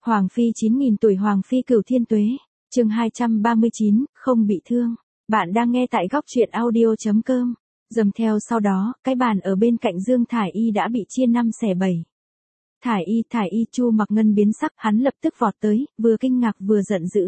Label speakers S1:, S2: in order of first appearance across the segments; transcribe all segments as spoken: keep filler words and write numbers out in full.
S1: Hoàng phi chín nghìn tuổi Hoàng phi cửu thiên tuế, chương hai trăm ba mươi chín, không bị thương. Bạn đang nghe tại góc truyện audio.com. Dầm theo sau đó, cái bàn ở bên cạnh Dương Thải Y đã bị chia năm xẻ bảy. Thải Y, Thải Y, Chu Mặc Ngân biến sắc, hắn lập tức vọt tới, vừa kinh ngạc vừa giận dữ.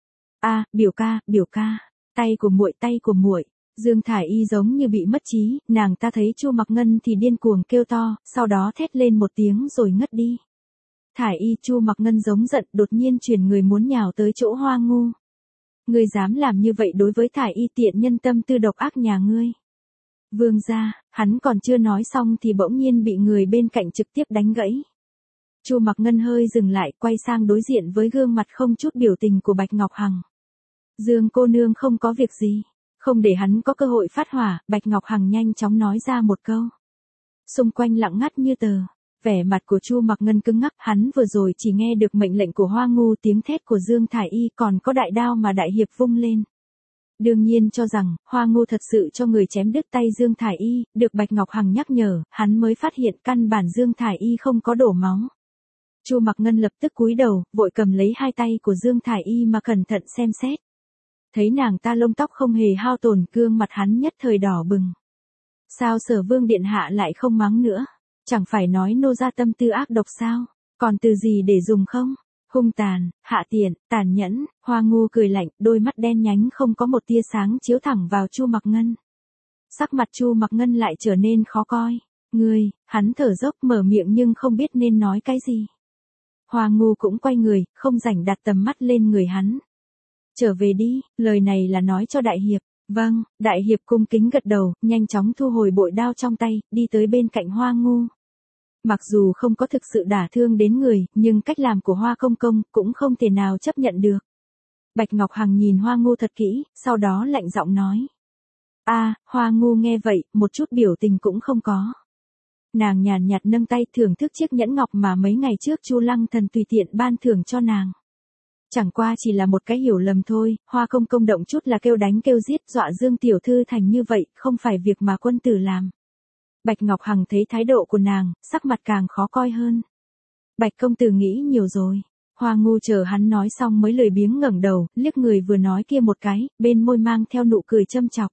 S1: A, biểu ca, biểu ca, tay của muội, tay của muội. Dương Thải Y giống như bị mất trí, nàng ta thấy Chu Mặc Ngân thì điên cuồng kêu to, sau đó thét lên một tiếng rồi ngất đi. Thải Y, Chu Mặc Ngân giống giận, đột nhiên chuyển người muốn nhào tới chỗ Hoa Ngu. Ngươi dám làm như vậy đối với Thải Y, tiện nhân tâm tư độc ác nhà ngươi. Vương gia, hắn còn chưa nói xong thì bỗng nhiên bị người bên cạnh trực tiếp đánh gãy. Chu Mặc Ngân hơi dừng lại, quay sang đối diện với gương mặt không chút biểu tình của Bạch Ngọc Hằng. Dương cô nương không có việc gì. Không để hắn có cơ hội phát hỏa, Bạch Ngọc Hằng nhanh chóng nói ra một câu. Xung quanh lặng ngắt như tờ. Vẻ mặt của Chu Mặc Ngân cứng ngắc, hắn vừa rồi chỉ nghe được mệnh lệnh của Hoa Ngu, tiếng thét của Dương Thải Y, còn có đại đao mà đại hiệp vung lên. Đương nhiên cho rằng, Hoa Ngu thật sự cho người chém đứt tay Dương Thải Y, được Bạch Ngọc Hằng nhắc nhở, hắn mới phát hiện căn bản Dương Thải Y không có đổ máu. Chu Mặc Ngân lập tức cúi đầu, vội cầm lấy hai tay của Dương Thải Y mà cẩn thận xem xét. Thấy nàng ta lông tóc không hề hao tổn, gương mặt hắn nhất thời đỏ bừng. Sao Sở Vương điện hạ lại không mắng nữa? Chẳng phải nói nô gia tâm tư ác độc sao? Còn từ gì để dùng không? Hung tàn, hạ tiện, tàn nhẫn. Hoa Ngu cười lạnh, đôi mắt đen nhánh không có một tia sáng chiếu thẳng vào Chu Mặc Ngân. Sắc mặt Chu Mặc Ngân lại trở nên khó coi. Ngươi, hắn thở dốc mở miệng nhưng không biết nên nói cái gì. Hoa Ngu cũng quay người, không rảnh đặt tầm mắt lên người hắn. Trở về đi, lời này là nói cho đại hiệp. Vâng, đại hiệp cung kính gật đầu, nhanh chóng thu hồi bội đao trong tay, đi tới bên cạnh Hoa Ngu. Mặc dù không có thực sự đả thương đến người, nhưng cách làm của Hoa Công Công cũng không thể nào chấp nhận được. Bạch Ngọc Hằng nhìn Hoa Ngu thật kỹ, sau đó lạnh giọng nói. A, à, Hoa Ngu nghe vậy, một chút biểu tình cũng không có. Nàng nhàn nhạt nâng tay thưởng thức chiếc nhẫn ngọc mà mấy ngày trước Chu Lăng Thần tùy tiện ban thưởng cho nàng. Chẳng qua chỉ là một cái hiểu lầm thôi, Hoa Công Công động chút là kêu đánh kêu giết, dọa Dương tiểu thư thành như vậy, không phải việc mà quân tử làm. Bạch Ngọc Hằng thấy thái độ của nàng, sắc mặt càng khó coi hơn. Bạch công tử nghĩ nhiều rồi. Hoa Ngu chờ hắn nói xong mới lười biếng ngẩng đầu, liếc người vừa nói kia một cái, bên môi mang theo nụ cười châm chọc.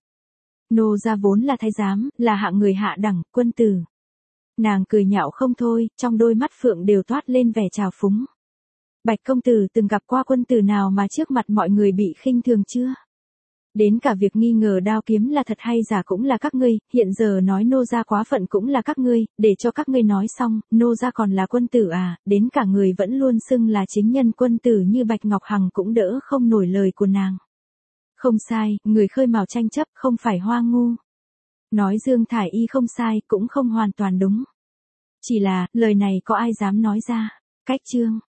S1: Nô gia vốn là thái giám, là hạng người hạ đẳng, quân tử. Nàng cười nhạo không thôi, trong đôi mắt phượng đều toát lên vẻ trào phúng. Bạch công tử từng gặp qua quân tử nào mà trước mặt mọi người bị khinh thường chưa? Đến cả việc nghi ngờ đao kiếm là thật hay giả cũng là các ngươi, hiện giờ nói nô gia quá phận cũng là các ngươi, để cho các ngươi nói xong, nô gia còn là quân tử à, đến cả người vẫn luôn xưng là chính nhân quân tử như Bạch Ngọc Hằng cũng đỡ không nổi lời của nàng. Không sai, người khơi mào tranh chấp không phải Hoa Ngu. Nói Dương Thải Y không sai cũng không hoàn toàn đúng. Chỉ là, lời này có ai dám nói ra. Cách chương